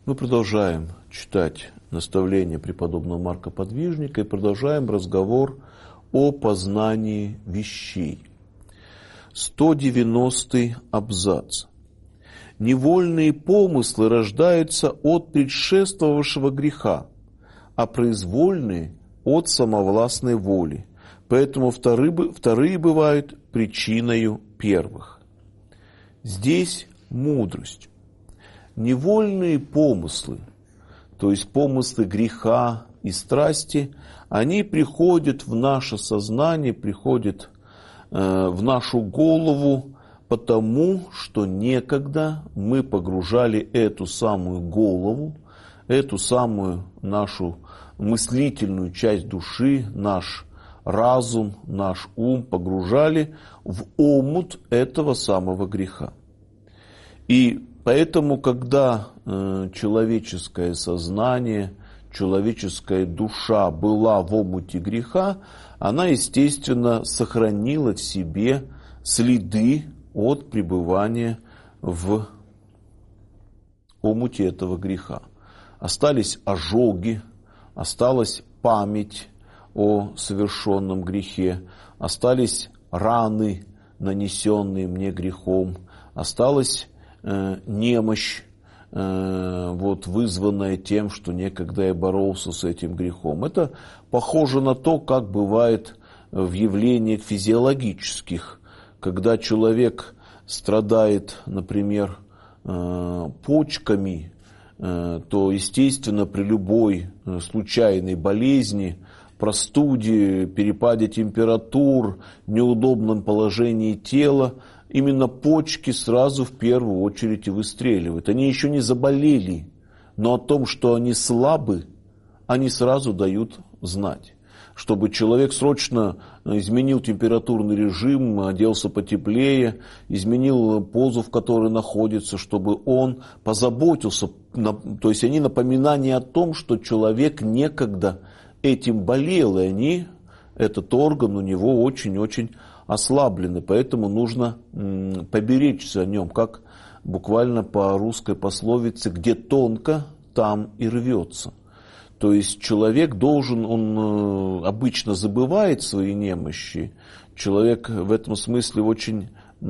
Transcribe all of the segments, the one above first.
Мы продолжаем читать наставления преподобного Марка Подвижника и продолжаем разговор о познании вещей. 190-й абзац. Невольные помыслы рождаются от предшествовавшего греха, а произвольные от самовластной воли, поэтому вторые бывают причиною первых. Здесь мудрость. Невольные помыслы, то есть помыслы греха и страсти, они приходят в наше сознание, приходят в нашу голову, потому что некогда мы погружали эту самую голову, эту самую нашу мыслительную часть души, наш разум, наш ум погружали в омут этого самого греха. И поэтому, когда человеческое сознание, человеческая душа была в омуте греха, она, естественно, сохранила в себе следы от пребывания в омуте этого греха. Остались ожоги, осталась память о совершенном грехе, остались раны, нанесенные мне грехом, осталась немощь, вызванная тем, что некогда я боролся с этим грехом. Это похоже на то, как бывает в явлениях физиологических, когда человек страдает, например, почками, то, естественно, при любой случайной болезни, простуде, перепаде температур, неудобном положении тела, именно почки сразу в первую очередь и выстреливают. Они еще не заболели, но о том, что они слабы, они сразу дают знать. Чтобы человек срочно изменил температурный режим, оделся потеплее, изменил позу, в которой находится, чтобы он позаботился. То есть они напоминание о том, что человек некогда этим болел, и этот орган у него очень-очень ослаблены, поэтому нужно поберечься о нем, как буквально по русской пословице, где тонко, там и рвется. То есть человек должен, он обычно забывает свои немощи, человек в этом смысле очень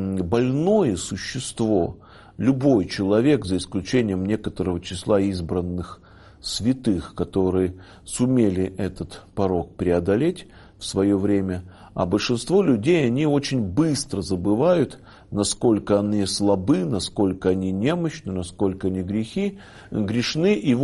больное существо. Любой человек, за исключением некоторого числа избранных святых, которые сумели этот порог преодолеть в свое время, а большинство людей, они очень быстро забывают, насколько они слабы, насколько они немощны, насколько они грешны. И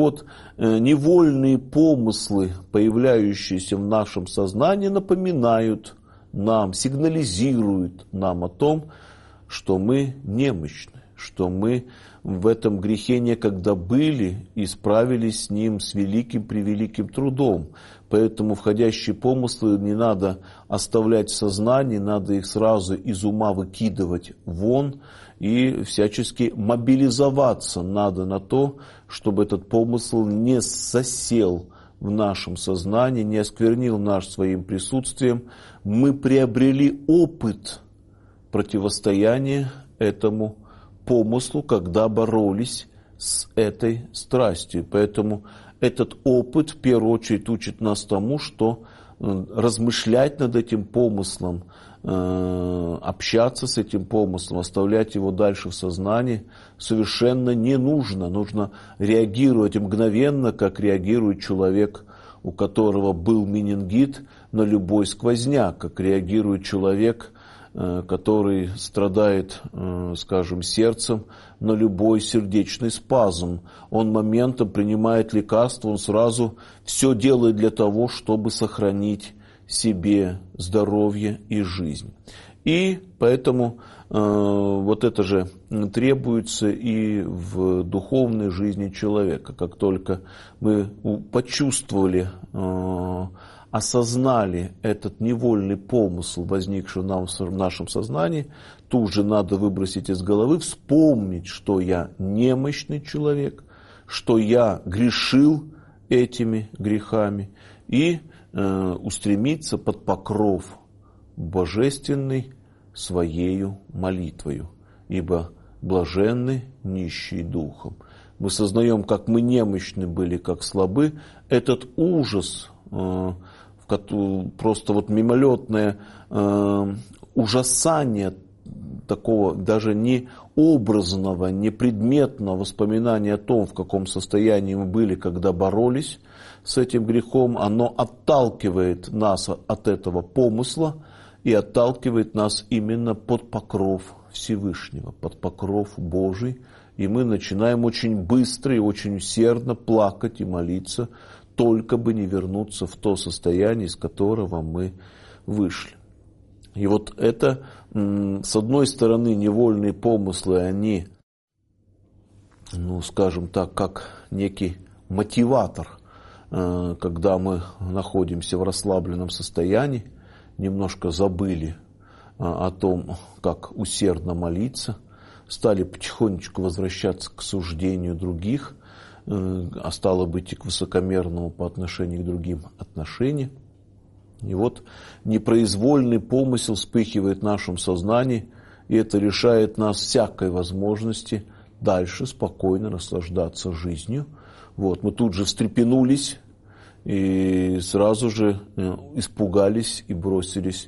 невольные помыслы, появляющиеся в нашем сознании, напоминают нам, сигнализируют нам о том, что мы немощны, что мы в этом грехе некогда были и справились с ним с великим-превеликим трудом. Поэтому входящие помыслы не надо оставлять в сознании, надо их сразу из ума выкидывать вон и всячески мобилизоваться надо на то, чтобы этот помысл не засел в нашем сознании, не осквернил наш своим присутствием. Мы приобрели опыт противостояния этому помыслу, когда боролись с этой страстью. Поэтому этот опыт в первую очередь учит нас тому, что размышлять над этим помыслом, общаться с этим помыслом, оставлять его дальше в сознании совершенно не нужно. Нужно реагировать мгновенно, как реагирует человек, у которого был менингит, на любой сквозняк, как реагирует человек, который страдает, скажем, сердцем, на любой сердечный спазм. Он моментом принимает лекарство, он сразу все делает для того, чтобы сохранить себе здоровье и жизнь. И поэтому это же требуется и в духовной жизни человека. Как только мы почувствовали, осознали этот невольный помысл, возникший в нашем сознании, тут же надо выбросить из головы, вспомнить, что я немощный человек, что я грешил этими грехами, и устремиться под покров божественный своею молитвою, ибо блаженны нищие духом. мы сознаем, как мы немощны были, как слабы, этот ужас, просто вот мимолетное ужасание такого даже не образного, не предметного воспоминания о том, в каком состоянии мы были, когда боролись с этим грехом, оно отталкивает нас от этого помысла и отталкивает нас именно под покров Всевышнего, под покров Божий. И мы начинаем очень быстро и очень усердно плакать и молиться, только бы не вернуться в то состояние, из которого мы вышли. И вот это, с одной стороны, невольные помыслы, они, скажем так, как некий мотиватор, когда мы находимся в расслабленном состоянии, немножко забыли о том, как усердно молиться, стали потихонечку возвращаться к суждению других, а стало быть и к высокомерному по отношению к другим отношению. И вот непроизвольный помысел вспыхивает в нашем сознании, и это лишает нас всякой возможности дальше спокойно наслаждаться жизнью. Вот, мы тут же встрепенулись и сразу же испугались и бросились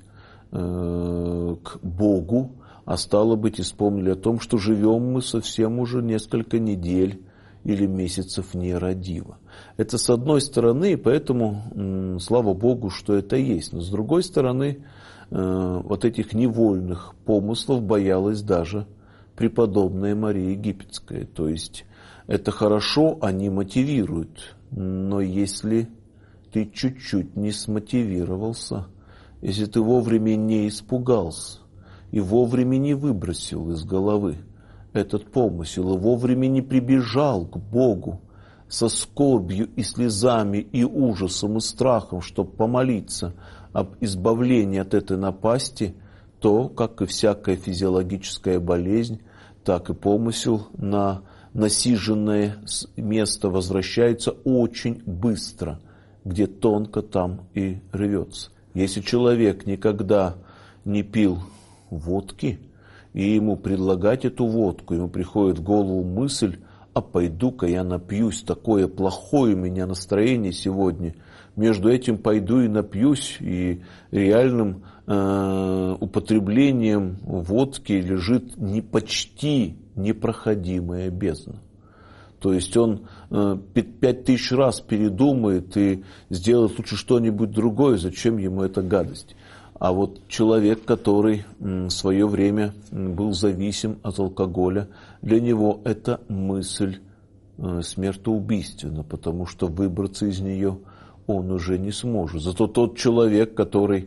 к Богу, а стало быть и вспомнили о том, что живем мы совсем уже несколько недель или месяцев нерадиво. Это с одной стороны, поэтому слава Богу, что это есть. Но с другой стороны, вот этих невольных помыслов боялась даже преподобная Мария Египетская. То есть это хорошо, они мотивируют. Но если ты чуть-чуть не смотивировался, если ты вовремя не испугался и вовремя не выбросил из головы этот помысел, и вовремя не прибежал к Богу со скорбью и слезами, и ужасом, и страхом, чтобы помолиться об избавлении от этой напасти, то, как и всякая физиологическая болезнь, так и помысел на насиженное место возвращается очень быстро, где тонко, там и рвется. Если человек никогда не пил водки, и ему предлагать эту водку, ему приходит в голову мысль: а пойду-ка я напьюсь, такое плохое у меня настроение сегодня, между этим пойду и напьюсь, и реальным употреблением водки лежит почти непроходимая бездна. То есть он 5000 раз передумает и сделает лучше что-нибудь другое, зачем ему эта гадость. А вот человек, который в свое время был зависим от алкоголя, для него эта мысль смертоубийственна, потому что выбраться из нее он уже не сможет. Зато тот человек, который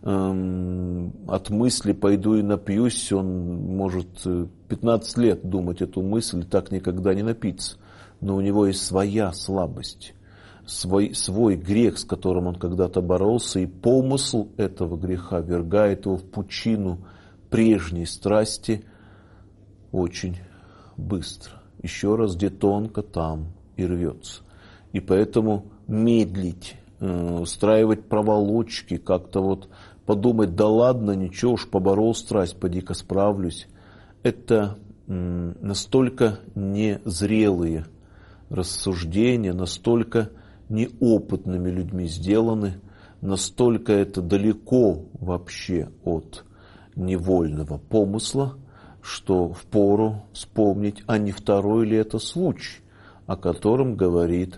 от мысли «пойду и напьюсь», он может 15 лет думать эту мысль и так никогда не напиться. Но у него есть своя слабость, свой грех, с которым он когда-то боролся, и помысл этого греха ввергает его в пучину прежней страсти очень быстро. Еще раз, где тонко, там и рвется. И поэтому медлить, устраивать проволочки, как-то вот подумать: да ладно, ничего уж, поборол страсть, поди-ка справлюсь. Это настолько незрелые рассуждения, настолько неопытными людьми сделаны, настолько это далеко вообще от невольного помысла, что впору вспомнить, а не второй ли это случай, о котором говорит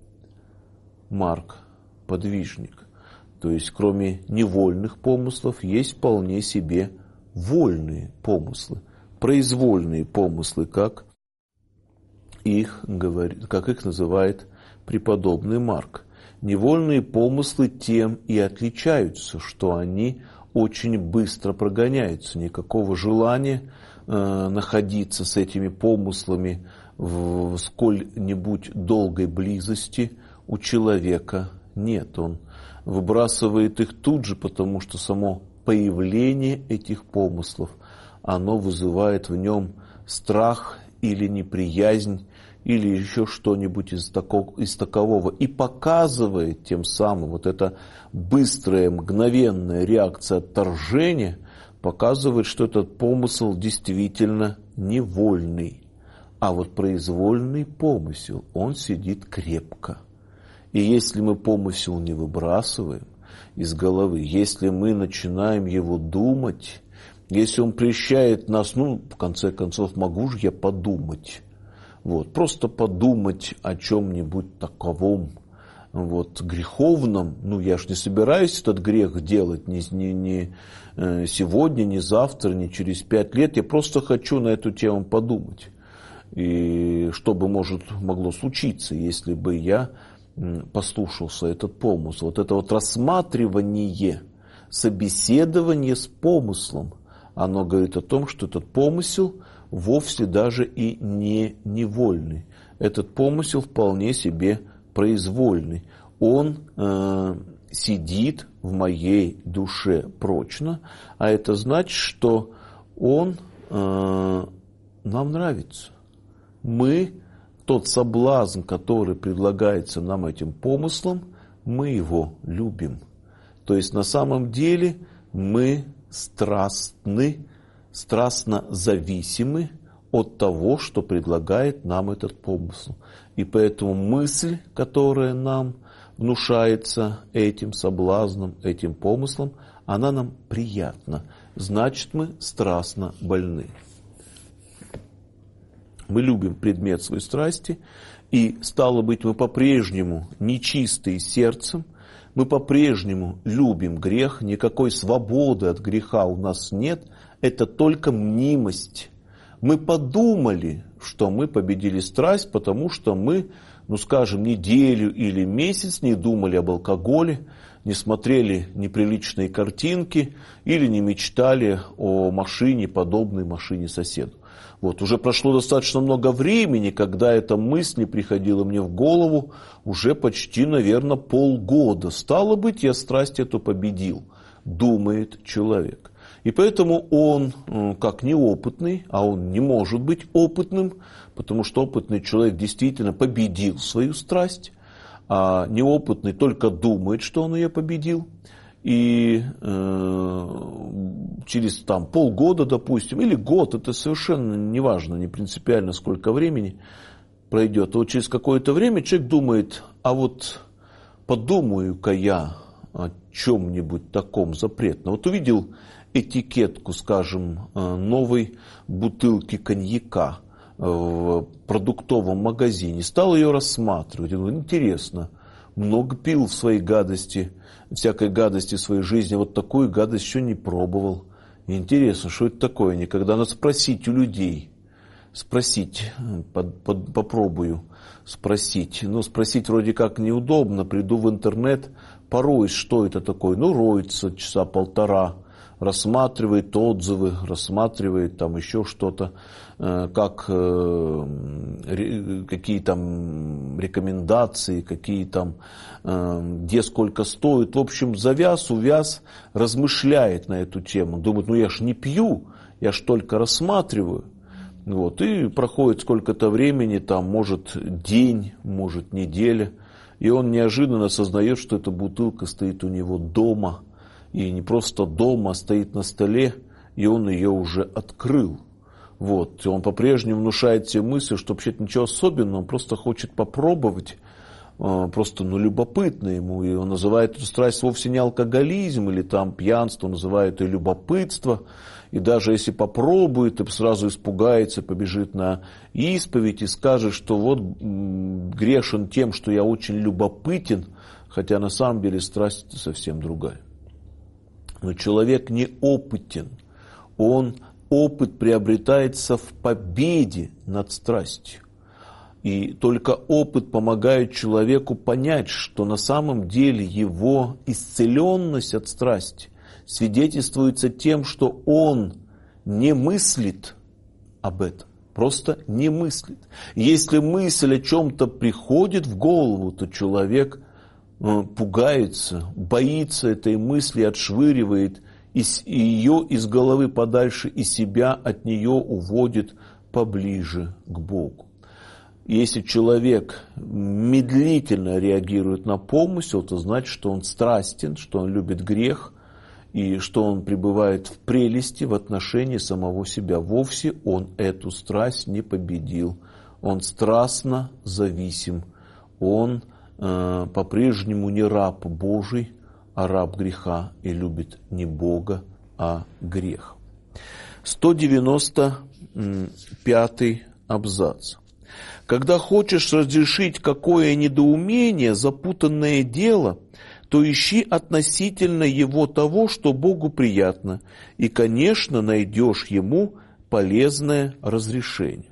Марк Подвижник. То есть, кроме невольных помыслов, есть вполне себе вольные помыслы, произвольные помыслы, как их называет преподобный Марк. Невольные помыслы тем и отличаются, что они очень быстро прогоняются. Никакого желания находиться с этими помыслами в сколь-нибудь долгой близости у человека нет. Он выбрасывает их тут же, потому что само появление этих помыслов, оно вызывает в нем страх или неприязнь, или еще что-нибудь из такового, и показывает тем самым, вот эта быстрая, мгновенная реакция отторжения, показывает, что этот помысл действительно невольный, А вот произвольный помысел, он сидит крепко. И если мы помысел не выбрасываем из головы, если мы начинаем его думать, если он прельщает нас, в конце концов, могу же я подумать. Просто подумать о чем-нибудь таковом, греховном. Я же не собираюсь этот грех делать ни сегодня, ни завтра, ни через 5 лет. Я просто хочу на эту тему подумать. И что бы могло случиться, если бы я послушался этот помысл. Это рассматривание, собеседование с помыслом, оно говорит о том, что этот помысел вовсе даже и не невольный. Этот помысел вполне себе произвольный. Он сидит в моей душе прочно, а это значит, что он нам нравится. Тот соблазн, который предлагается нам этим помыслом, мы его любим. То есть на самом деле мы страстно зависимы от того, что предлагает нам этот помысл. И поэтому мысль, которая нам внушается этим соблазном, этим помыслом, она нам приятна. Значит, мы страстно больны. Мы любим предмет своей страсти, и, стало быть, мы по-прежнему нечистые сердцем, мы по-прежнему любим грех, никакой свободы от греха у нас нет, это только мнимость. Мы подумали, что мы победили страсть, потому что мы, неделю или месяц не думали об алкоголе, не смотрели неприличные картинки или не мечтали о машине, подобной машине соседу. Уже прошло достаточно много времени, когда эта мысль не приходила мне в голову, уже почти, наверное, полгода. Стало быть, я страсть эту победил, думает человек. И поэтому он, как неопытный, а он не может быть опытным, потому что опытный человек действительно победил свою страсть, а неопытный только думает, что он ее победил. И через полгода, допустим, или год, это совершенно не важно, не принципиально, сколько времени пройдет. Через какое-то время человек думает, подумаю-ка я о чем-нибудь таком запретном. Увидел этикетку, скажем, новой бутылки коньяка в продуктовом магазине, стал ее рассматривать. Интересно, много пил в своей всякой гадости в своей жизни, такую гадость еще не пробовал. Интересно, что это такое? Никогда надо спросить у людей. Попробую спросить. Спросить вроде как неудобно. Приду в интернет, пороюсь, что это такое. Роется часа полтора, рассматривает отзывы, рассматривает еще что-то, какие там рекомендации, где сколько стоит. В общем, увяз, размышляет на эту тему. Думает, я ж не пью, я ж только рассматриваю. И проходит сколько-то времени, может день, может неделя, и он неожиданно осознает, что эта бутылка стоит у него дома. И не просто дома, а стоит на столе, и он ее уже открыл. И он по-прежнему внушает себе мысль, что вообще-то ничего особенного, он просто хочет попробовать, просто любопытно ему. И он называет эту страсть вовсе не алкоголизм или пьянство, он называет ее любопытство. И даже если попробует, то сразу испугается, побежит на исповедь и скажет, что грешен тем, что я очень любопытен, хотя на самом деле страсть совсем другая. Но человек неопытен. Опыт приобретается в победе над страстью. И только опыт помогает человеку понять, что на самом деле его исцеленность от страсти свидетельствуется тем, что он не мыслит об этом. Просто не мыслит. Если мысль о чем-то приходит в голову, то человек пугается, боится этой мысли, отшвыривает ее из головы подальше и себя от нее уводит поближе к Богу. Если человек медлительно реагирует на помысел, то значит, что он страстен, что он любит грех и что он пребывает в прелести в отношении самого себя. Вовсе он эту страсть не победил он страстно зависим, он по-прежнему не раб Божий, а раб греха и любит не Бога, а грех. 195 абзац. Когда хочешь разрешить какое недоумение, запутанное дело, то ищи относительно его того, что Богу приятно, и, конечно, найдешь ему полезное разрешение.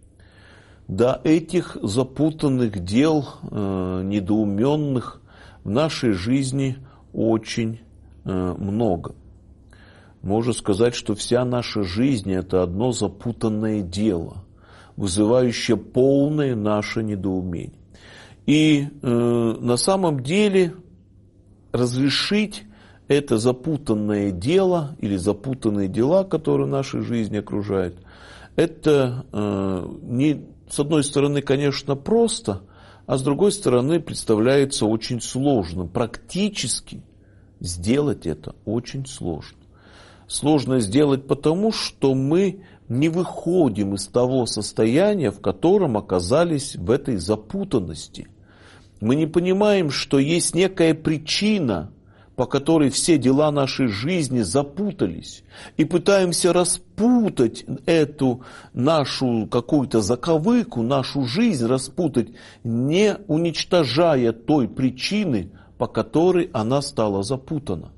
Да, этих запутанных дел, недоуменных в нашей жизни очень много. Можно сказать, что вся наша жизнь – это одно запутанное дело, вызывающее полное наше недоумение. И на самом деле разрешить это запутанное дело или запутанные дела, которые в нашей жизни окружают, это не, с одной стороны, конечно, просто, а с другой стороны, представляется очень сложным. Практически сделать это очень сложно. Сложно сделать потому, что мы не выходим из того состояния, в котором оказались в этой запутанности. Мы не понимаем, что есть некая причина, по которой все дела нашей жизни запутались, и пытаемся распутать эту нашу какую-то заковыку, нашу жизнь распутать, не уничтожая той причины, по которой она стала запутана.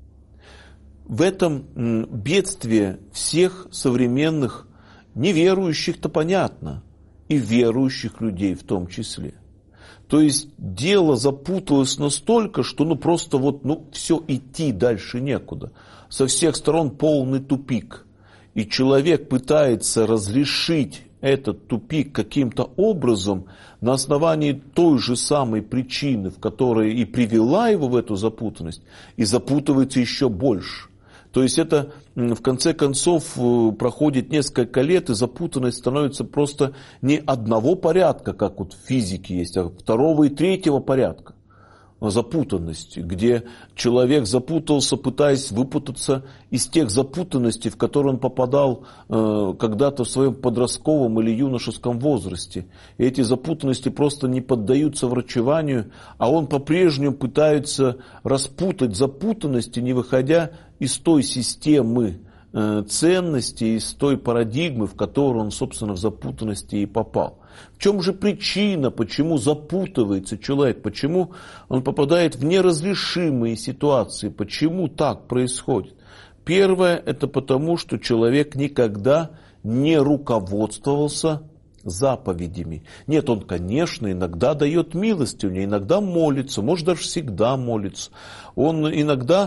В этом бедствие всех современных неверующих-то понятно, и верующих людей в том числе. То есть дело запуталось настолько, что просто все, идти дальше некуда. Со всех сторон полный тупик. И человек пытается разрешить этот тупик каким-то образом на основании той же самой причины, в которой и привела его в эту запутанность, и запутывается еще больше. То есть это в конце концов проходит несколько лет, и запутанность становится просто не одного порядка, как в физике есть, а второго и третьего порядка запутанности, где человек запутался, пытаясь выпутаться из тех запутанностей, в которые он попадал когда-то в своем подростковом или юношеском возрасте. И эти запутанности просто не поддаются врачеванию, а он по-прежнему пытается распутать запутанности, не выходя из той системы ценностей, из той парадигмы, в которую он, собственно, в запутанности и попал. В чем же причина, почему запутывается человек, почему он попадает в неразрешимые ситуации, почему так происходит? Первое, это потому, что человек никогда не руководствовался заповедями. Нет, он, конечно, иногда дает милостыню, иногда молится, может даже всегда молится. Он иногда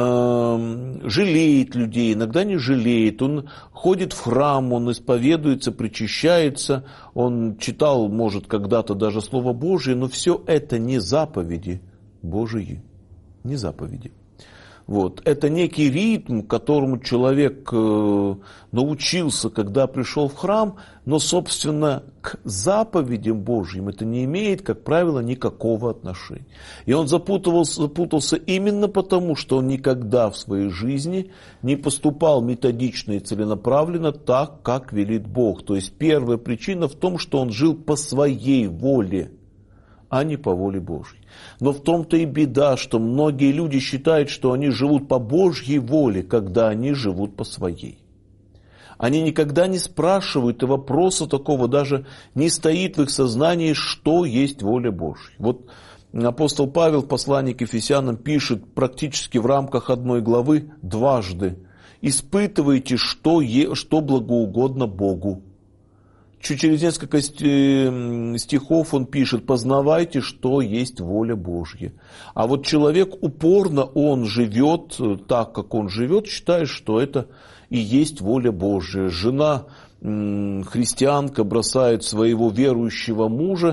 жалеет людей, иногда не жалеет. Он ходит в храм, он исповедуется, причащается, он читал, может, когда-то даже Слово Божие, но все это не заповеди Божьи, не заповеди. Это некий ритм, которому человек научился, когда пришел в храм, но, собственно, к заповедям Божьим это не имеет, как правило, никакого отношения. И он запутался именно потому, что он никогда в своей жизни не поступал методично и целенаправленно так, как велит Бог. То есть первая причина в том, что он жил по своей воле, а не по воле Божьей. Но в том-то и беда, что многие люди считают, что они живут по Божьей воле, когда они живут по своей. Они никогда не спрашивают, и вопроса такого даже не стоит в их сознании, что есть воля Божья. Апостол Павел в послании к Ефесянам пишет практически в рамках одной главы дважды: «Испытывайте, что благоугодно Богу». Чуть через несколько стихов он пишет: «Познавайте, что есть воля Божья». А человек упорно, он живет так, как он живет, считая, что это и есть воля Божья. Жена, христианка, бросает своего верующего мужа,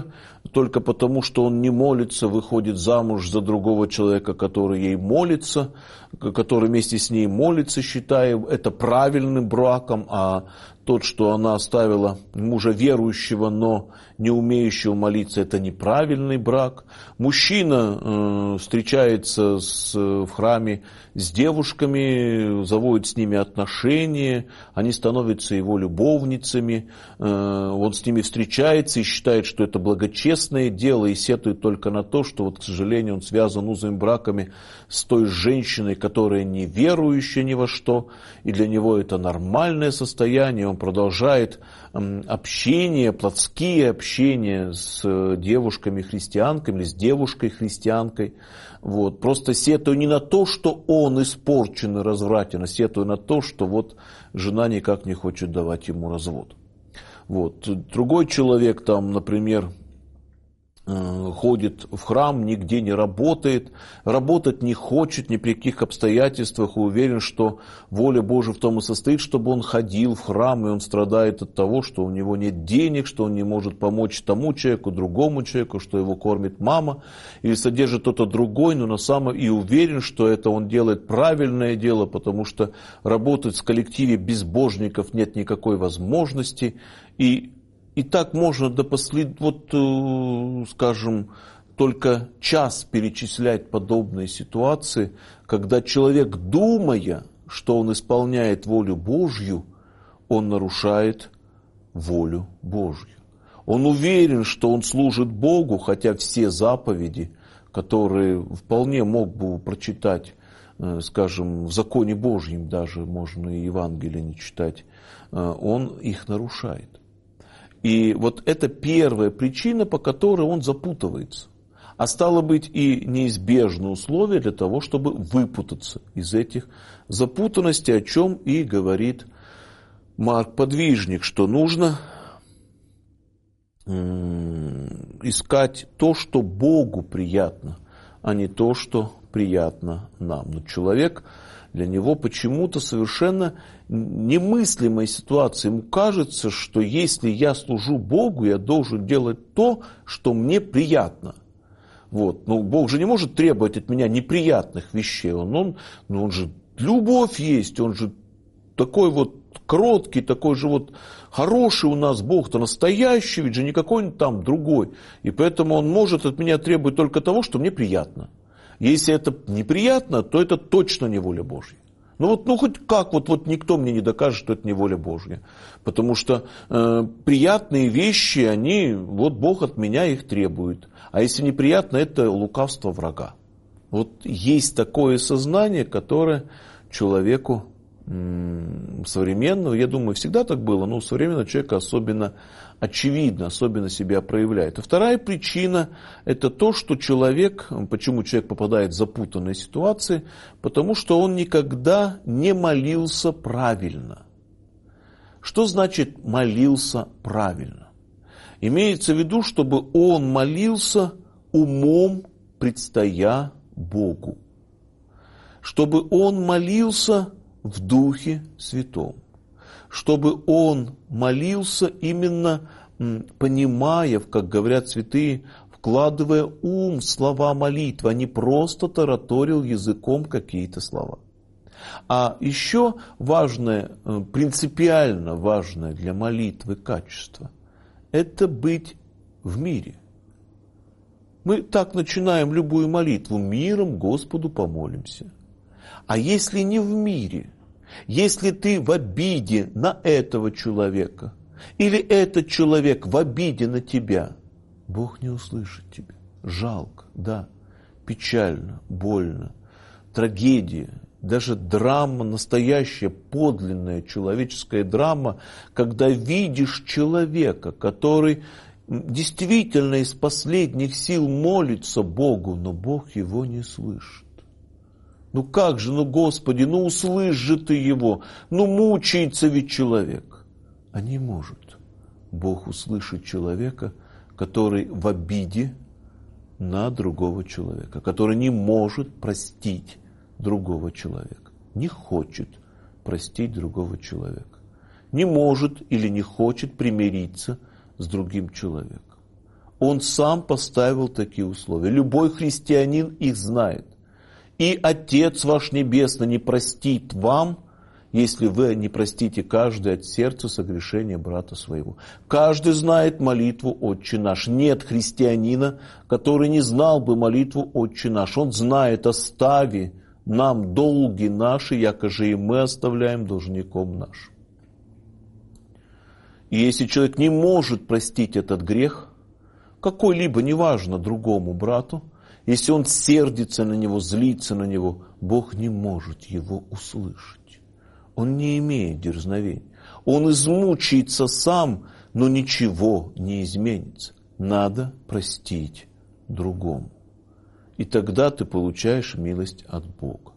только потому, что он не молится, выходит замуж за другого человека, который ей молится, который вместе с ней молится, считая это правильным браком, а тот, что она оставила мужа верующего, но не умеющего молиться, это неправильный брак. Мужчина встречается в храме с девушками, заводит с ними отношения, они становятся его любовницами, он с ними встречается и считает, что это благочестное дело, и сетует только на то, что, вот, к сожалению, он связан узами браками с той женщиной, которая не верующая ни во что, и для него это нормальное состояние. Он продолжает общение, плотские общения с девушками-христианками или с девушкой-христианкой. Вот. Просто сетуя не на то, что он испорчен и развратен, а сетуя на то, что вот жена никак не хочет давать ему развод. Вот. Другой человек, там, например, ходит в храм, нигде не работает, работать не хочет ни при каких обстоятельствах, и уверен, что воля Божия в том и состоит, чтобы он ходил в храм, и он страдает от того, что у него нет денег, что он не может помочь тому человеку, другому человеку, что его кормит мама, или содержит кто-то другой, но на самом и уверен, что это он делает правильное дело, потому что работать в коллективе безбожников нет никакой возможности, и так можно до скажем, только час перечислять подобные ситуации, когда человек, думая, что он исполняет волю Божью, он нарушает волю Божью. Он уверен, что он служит Богу, хотя все заповеди, которые вполне мог бы прочитать, скажем, в законе Божьем даже, можно и Евангелие не читать, он их нарушает. И вот это первая причина, по которой он запутывается. А стало быть и неизбежное условие для того, чтобы выпутаться из этих запутанностей, о чем и говорит Марк Подвижник, что нужно искать то, что Богу приятно, а не то, что приятно нам. Но человек, для него почему-то совершенно немыслимая ситуация. Ему кажется, что если я служу Богу, я должен делать то, что мне приятно. Вот. Но Бог же не может требовать от меня неприятных вещей. Он же любовь есть, он же такой вот кроткий, такой же вот хороший у нас Бог-то настоящий, ведь же не какой-нибудь там другой. И поэтому он может от меня требовать только того, что мне приятно. Если это неприятно, то это точно не воля Божья. Хоть как, вот никто мне не докажет, что это не воля Божья. Потому что приятные вещи, вот Бог от меня их требует. А если неприятно, это лукавство врага. Вот есть такое сознание, которое человеку современного, я думаю, всегда так было, но у современного человека особенно очевидно, особенно себя проявляет. И вторая причина – это то, что почему человек попадает в запутанные ситуации, потому что он никогда не молился правильно. Что значит молился правильно? Имеется в виду, чтобы он молился умом, предстоя Богу. Чтобы он молился в Духе Святом. Чтобы он молился именно понимая, как говорят святые, вкладывая ум в слова молитвы, а не просто тараторил языком какие-то слова. А еще важное, принципиально важное для молитвы качество – это быть в мире. Мы так начинаем любую молитву: миром Господу помолимся. А если не в мире, если ты в обиде на этого человека, или этот человек в обиде на тебя, Бог не услышит тебя. Жалко, да, печально, больно, трагедия, даже драма, настоящая, подлинная человеческая драма, когда видишь человека, который действительно из последних сил молится Богу, но Бог его не слышит. Как же, Господи, услышь же ты его, мучается ведь человек. А не может Бог услышать человека, который в обиде на другого человека, который не может простить другого человека, не хочет простить другого человека, не может или не хочет примириться с другим человеком. Он сам поставил такие условия. Любой христианин их знает. И Отец ваш Небесный не простит вам, если вы не простите каждый от сердца согрешения брата своего. Каждый знает молитву «Отче наш». Нет христианина, который не знал бы молитву «Отче наш». Он знает: «Остави нам долги наши, якоже и мы оставляем должником нашим». И если человек не может простить этот грех, какой-либо, неважно, другому брату, если он сердится на него, злится на него, Бог не может его услышать. Он не имеет дерзновения. Он измучается сам, но ничего не изменится. Надо простить другому. И тогда ты получаешь милость от Бога.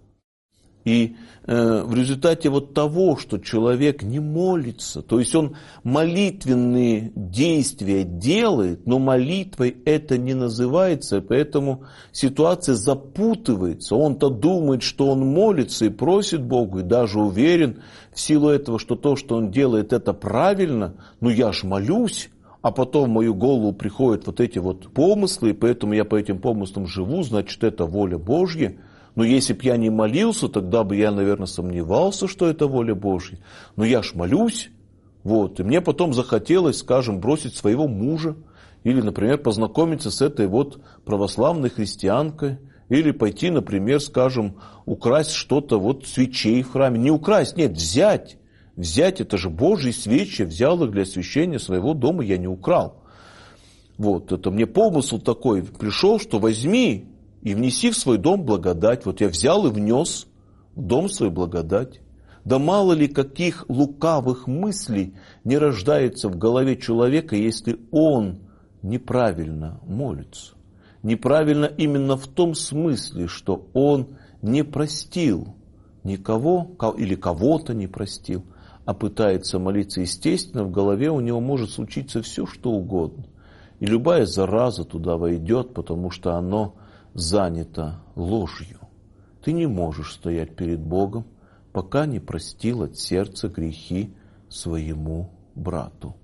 И в результате вот того, что человек не молится, то есть он молитвенные действия делает, но молитвой это не называется, поэтому ситуация запутывается. Он-то думает, что он молится и просит Бога, и даже уверен в силу этого, что то, что он делает, это правильно. Ну я ж молюсь, а потом в мою голову приходят вот эти вот помыслы, и поэтому я по этим помыслам живу, значит это воля Божья. Но если б я не молился, тогда бы я, наверное, сомневался, что это воля Божья. Но я ж молюсь, вот, и мне потом захотелось, скажем, бросить своего мужа, или, например, познакомиться с этой вот православной христианкой, или пойти, например, скажем, украсть что-то, вот свечей в храме. Не украсть, нет, взять. Взять, это же Божьи свечи, взял их для освящения своего дома, я не украл. Вот, это мне помысл такой пришел, что возьми и внеси в свой дом благодать. Вот я взял и внес в дом свою благодать. Да мало ли каких лукавых мыслей не рождается в голове человека, если он неправильно молится. Неправильно именно в том смысле, что он не простил никого или кого-то не простил, а пытается молиться. Естественно, в голове у него может случиться все, что угодно. И любая зараза туда войдет, потому что оно занято ложью. Ты не можешь стоять перед Богом, пока не простил от сердца грехи своему брату.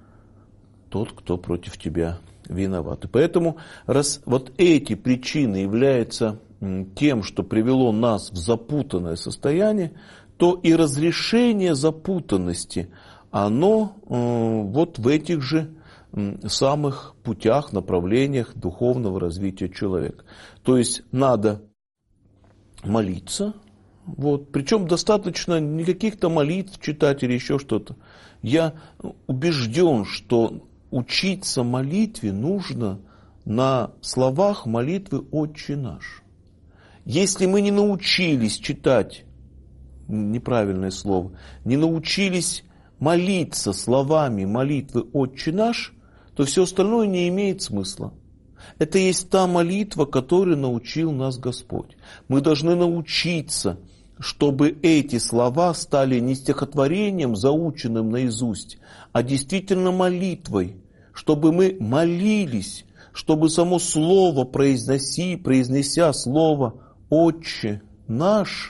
Тот, кто против тебя виноват. И поэтому, раз вот эти причины являются тем, что привело нас в запутанное состояние, то и разрешение запутанности, оно вот в этих же самых путях, направлениях духовного развития человека. То есть надо молиться, вот, причем достаточно не каких-то молитв читать или еще что-то. Я убежден, что учиться молитве нужно на словах молитвы «Отче наш». Если мы не научились читать, неправильное слово, не научились молиться словами молитвы «Отче наш», то все остальное не имеет смысла. Это есть та молитва, которой научил нас Господь. Мы должны научиться, чтобы эти слова стали не стихотворением, заученным наизусть, а действительно молитвой, чтобы мы молились, чтобы само слово произнеся слово «Отче наш»,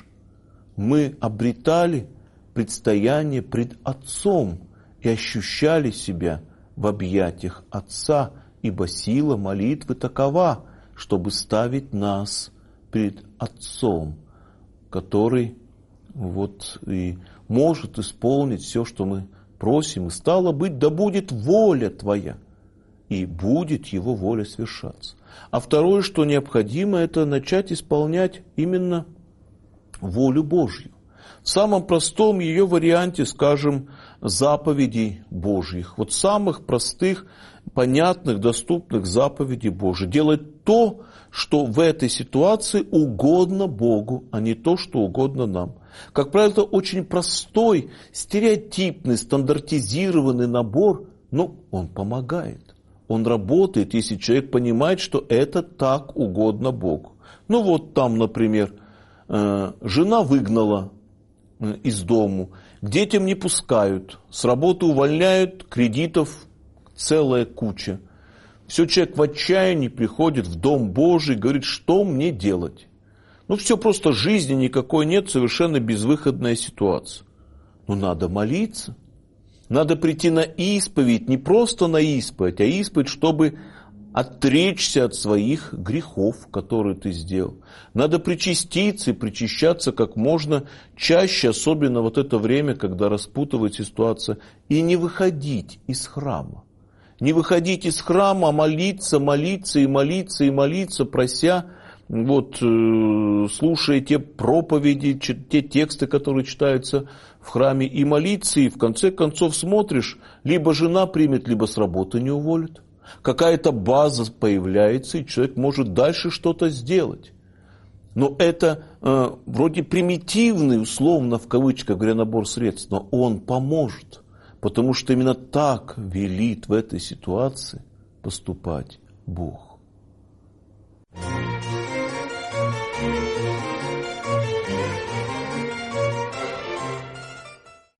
мы обретали предстояние пред Отцом и ощущали себя в объятиях Отца, ибо сила молитвы такова, чтобы ставить нас пред Отцом, который вот и может исполнить все, что мы просим. И стало быть, да будет воля Твоя, и будет Его воля свершаться. А второе, что необходимо, это начать исполнять именно волю Божью. В самом простом ее варианте, скажем, заповедей Божьих. Вот самых простых, понятных, доступных заповедей Божьих. Делать то, что в этой ситуации угодно Богу, а не то, что угодно нам. Как правило, это очень простой, стереотипный, стандартизированный набор, но он помогает. Он работает, если человек понимает, что это так угодно Богу. Ну вот там, например, жена выгнала из дому, к детям не пускают, с работы увольняют, кредитов целая куча. Все, человек в отчаянии приходит в Дом Божий, говорит, что мне делать? Ну все, просто жизни никакой нет, совершенно безвыходная ситуация. Ну надо молиться, надо прийти на исповедь, не просто на исповедь, а исповедь, чтобы отречься от своих грехов, которые ты сделал. Надо причаститься и причащаться как можно чаще, особенно вот это время, когда распутывает ситуация, и не выходить из храма. Не выходить из храма, а молиться, молиться и молиться и молиться, прося, слушая те проповеди, те тексты, которые читаются в храме, и молиться, и в конце концов смотришь, либо жена примет, либо с работы не уволит. Какая-то база появляется, и человек может дальше что-то сделать. Но это вроде примитивный, условно, в кавычках говоря, набор средств, но он поможет. Потому что именно так велит в этой ситуации поступать Бог.